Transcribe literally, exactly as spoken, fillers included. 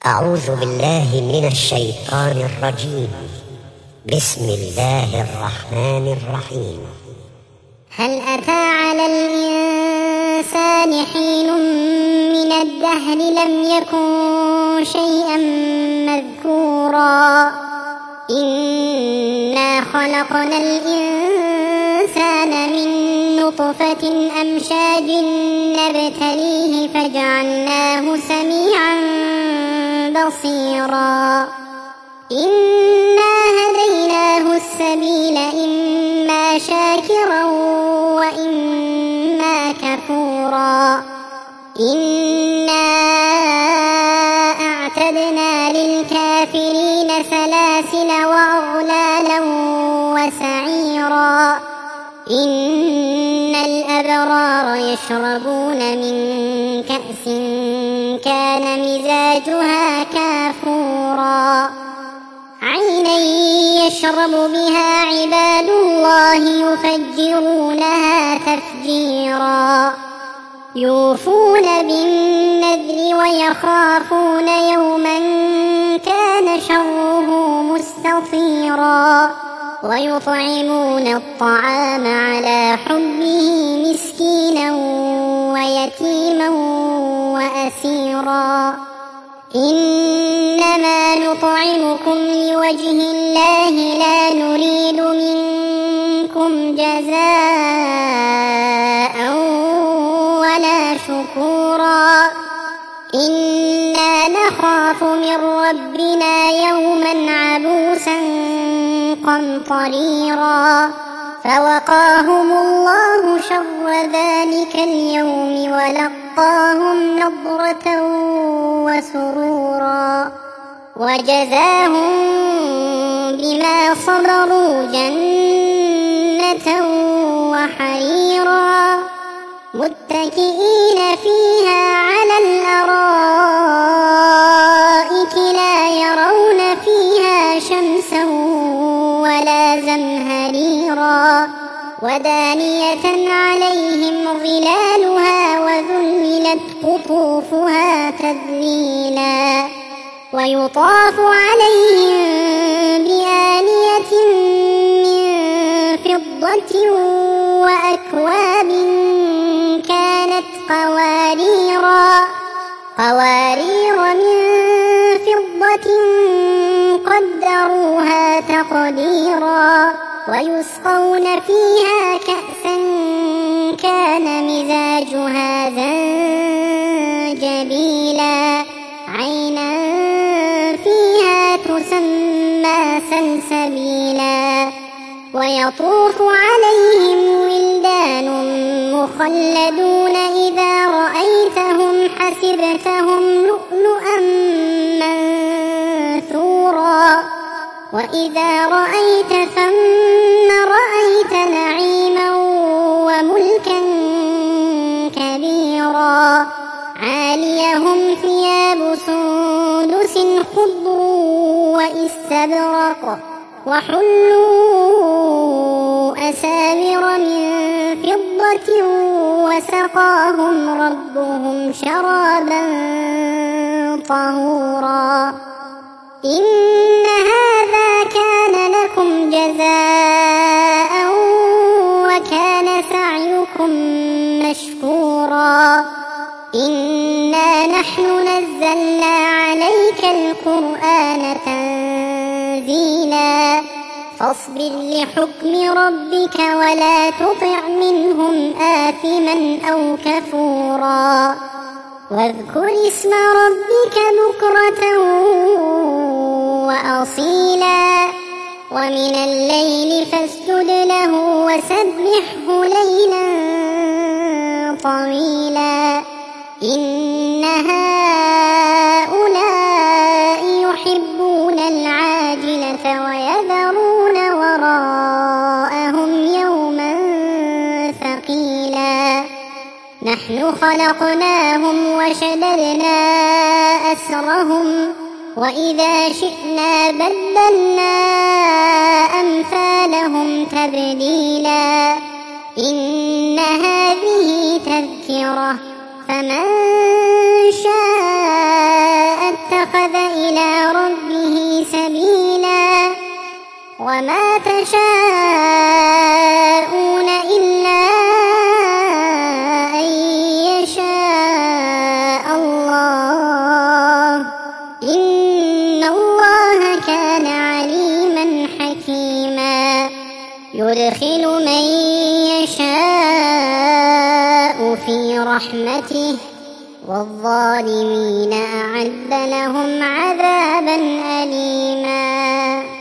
أعوذ بالله من الشيطان الرجيم. بسم الله الرحمن الرحيم. هل أتى على الإنسان حين من الدهر لم يكن شيئا مذكورا إنا خلقنا الإنسان من نطفة أمشاج نبتليه فجعلناه سميعا بصيرا إنا هديناه السبيل إما شاكرا وإما كفورا إنا أعتدنا للكافرين سلاسل وأغلالا وسعيرا إن الأبرار يشربون من كأس كان مزاجها كافورا عينا يشرب بها عباد الله يفجرونها تفجيرا يوفون بالنذر ويخافون يوما كان شره مستطيرا ويطعمون الطعام على حبه مسكينا ويتيما وأسيرا إنما نطعمكم لوجه الله لا نريد منكم جزاء ولا شكورا إنا نخاف من ربنا يوما عبوسا قمطريرا فوقاهم الله شر ذلك اليوم ولقاهم نضرة وسرورا وجزاهم بما صبروا جنة وحريرا متكئين فيها على الأرائك لا يرون فيها شمسا ولا زمهريرا ودانية عليهم ظلالها وذللت قطوفها تذليلا ويطاف عليهم بآنية من فضة وأكواب كانت قواريرا قوارير من فضة قدروها تقديرا ويسقون فيها كأسا كان مزاجها زنجبيلا عينا فيها تسمى سلسبيلا ويطوف عليهم ولدان مخلدون إذا رأيتهم حسبتهم لؤلؤا منثورا وإذا رأيت ثم رأيت نعيما وملكا كبيرا عاليهم ثياب سندس خضر واستبرق وحلوا أساور من فضة وسقاهم ربهم شرابا طهورا إن هذا كان لكم جزاء وكان سعيكم مشكورا إنا نحن نزلنا عليك القرآن تنزيلا فاصبر لحكم ربك ولا تطع منهم آثما أو كفورا واذكر اسم ربك بكرة وأصيلا ومن الليل فاسجد له وسبحه ليلا طويلا إن هؤلاء يحبون العاجلة ويذرون وراءهم يوما ثقيلا نحن خلقناهم وشددنا أسرهم وإذا شئنا بدلنا أمثالهم تبديلا إن هذه تذكرة فمن شاء اتخذ وما تشاءون إلا أن يشاء الله إن الله كان عليما حكيما يدخل من يشاء في رحمته والظالمين أعد لهم عذابا أليما.